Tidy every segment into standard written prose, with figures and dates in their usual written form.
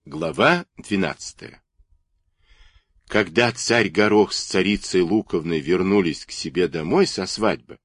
Глава 12. Когда царь Горох с царицей Луковной вернулись к себе домой со свадьбы,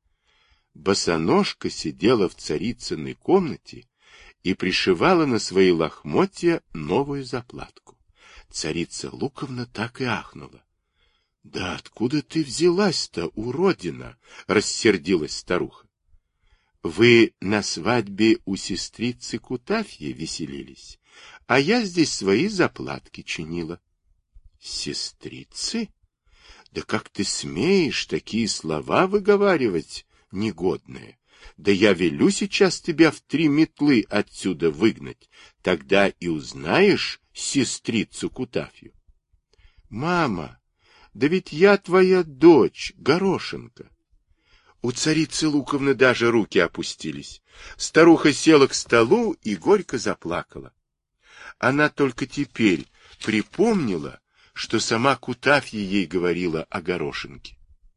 Босоножка сидела в царицыной комнате и пришивала на свои лохмотья новую заплатку. Царица Луковна так и ахнула. — Да откуда ты взялась-то, уродина? — рассердилась старуха. — Вы на свадьбе у сестрицы Кутафьи веселились, а я здесь свои заплатки чинила. — Сестрицы? Да как ты смеешь такие слова выговаривать, негодные? Да я велю сейчас тебя в 3 метлы отсюда выгнать, тогда и узнаешь сестрицу Кутафью. — Мама, да ведь я твоя дочь, Горошенко. У царицы Луковны даже руки опустились. Старуха села к столу и горько заплакала. Она только теперь припомнила, что сама Кутафья ей говорила о Горошенке.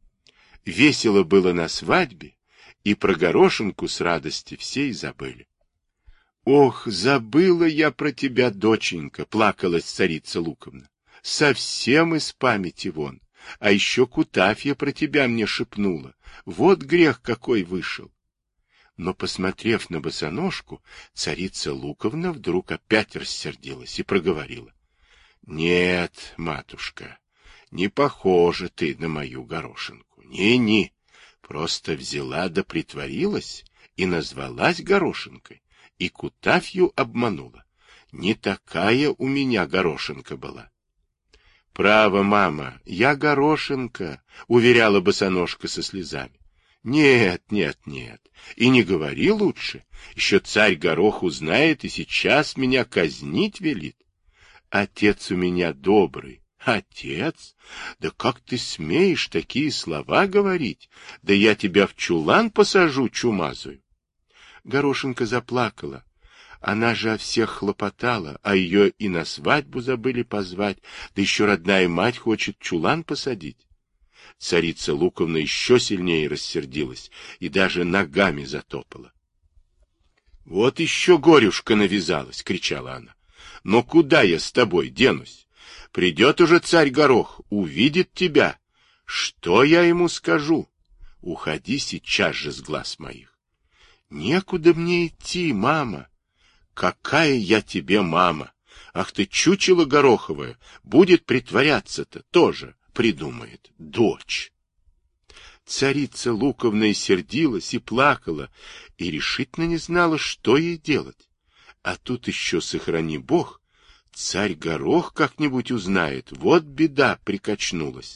Весело было на свадьбе, и про Горошенку с радости все и забыли. — Ох, забыла я про тебя, доченька, — плакалась царица Луковна. — Совсем из памяти вон. А еще Кутафья про тебя мне шепнула. Вот грех какой вышел. Но, посмотрев на Босоножку, царица Луковна вдруг опять рассердилась и проговорила. — Нет, матушка, не похожа ты на мою Горошенку. Не-не, просто взяла да притворилась и назвалась Горошенкой, и Кутафью обманула. Не такая у меня Горошенка была. — Право, мама, я Горошенка, — уверяла Босоножка со слезами. — Нет, нет, нет, и не говори лучше. Еще царь Горох узнает и сейчас меня казнить велит. Отец у меня добрый. Отец? Да как ты смеешь такие слова говорить? Да я тебя в чулан посажу чумазую. Горошенка заплакала. Она же о всех хлопотала, а ее и на свадьбу забыли позвать, да еще родная мать хочет чулан посадить. Царица Луковна еще сильнее рассердилась и даже ногами затопала. — Вот еще горюшка навязалась, — кричала она. — Но куда я с тобой денусь? Придет уже царь Горох, увидит тебя. Что я ему скажу? Уходи сейчас же с глаз моих. — Некуда мне идти, мама. — Какая я тебе мама? Ах ты, чучело гороховое, будет притворяться-то тоже. Придумает. Дочь. Царица Луковна и сердилась, и плакала, и решительно не знала, что ей делать. А тут еще, сохрани Бог, царь Горох как-нибудь узнает. Вот беда прикачнулась.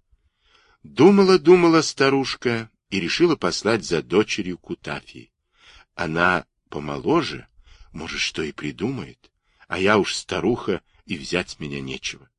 Думала старушка и решила послать за дочерью Кутафьей. Она помоложе, может, что и придумает, а я уж старуха, и взять с меня нечего.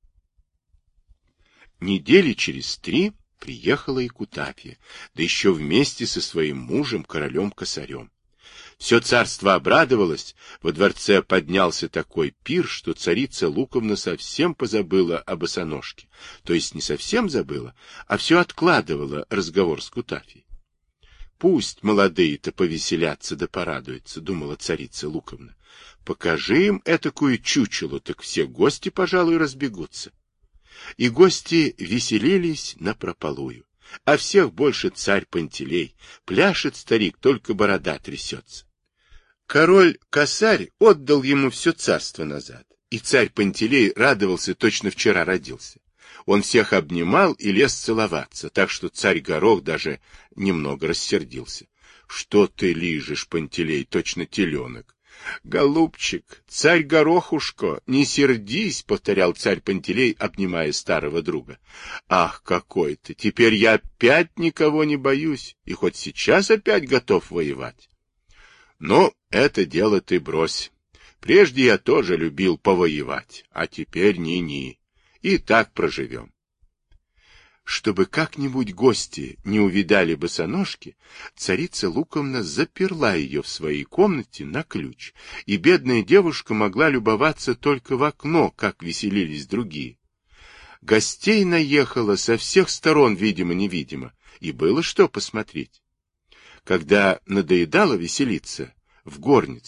Недели через 3 приехала и Кутафья, да еще вместе со своим мужем, королем-косарем. Все царство обрадовалось, во дворце поднялся такой пир, что царица Луковна совсем позабыла о Босоножке. То есть не совсем забыла, а все откладывала разговор с Кутафьей. Пусть молодые-то повеселятся да порадуются, думала царица Луковна. Покажи им этакую чучелу, так все гости, пожалуй, разбегутся. И гости веселились напропалую. А всех больше царь Пантелей. Пляшет старик, только борода трясется. Король-косарь отдал ему все царство назад. И царь Пантелей радовался, точно вчера родился. Он всех обнимал и лез целоваться, так что царь Горох даже немного рассердился. — Что ты лижешь, Пантелей, точно теленок? — Голубчик, царь Горохушко, не сердись, — повторял царь Пантелей, обнимая старого друга. — Ах, какой ты! Теперь я опять никого не боюсь, и хоть сейчас опять готов воевать. — Ну, это дело ты брось. Прежде я тоже любил повоевать, а теперь ни-ни. И так проживем. Чтобы как-нибудь гости не увидали Босоножки, царица Луковна заперла ее в своей комнате на ключ, и бедная девушка могла любоваться только в окно, как веселились другие. Гостей наехало со всех сторон, видимо-невидимо, и было что посмотреть. Когда надоедало веселиться в горницах,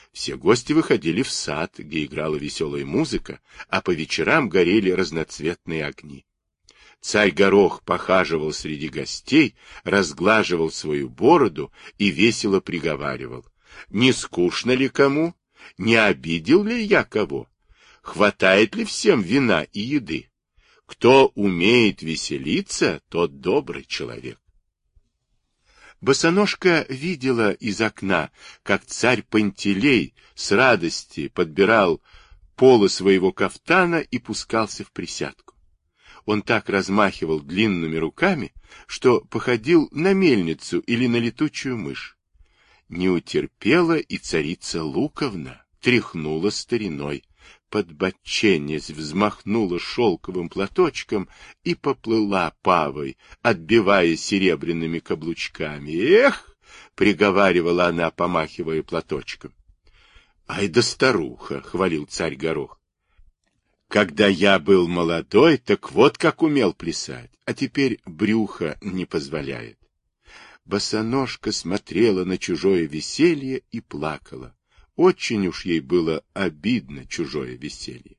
Все гости выходили в сад, где играла веселая музыка, а по вечерам горели разноцветные огни. Царь Горох похаживал среди гостей, разглаживал свою бороду и весело приговаривал: «Не скучно ли кому? Не обидел ли я кого? Хватает ли всем вина и еды? Кто умеет веселиться, тот добрый человек». Босоножка видела из окна, как царь Пантелей с радости подбирал полы своего кафтана и пускался в присядку. Он так размахивал длинными руками, что походил на мельницу или на летучую мышь. Не утерпела и царица Луковна, тряхнула стариной, подбоченясь, взмахнула шелковым платочком и поплыла павой, отбивая серебряными каблучками. «Эх!» — приговаривала она, помахивая платочком. «Ай да старуха!» — хвалил царь Горох. «Когда я был молодой, так вот как умел плясать, а теперь брюхо не позволяет». Босоножка смотрела на чужое веселье и плакала. Очень уж ей было обидно чужое веселье.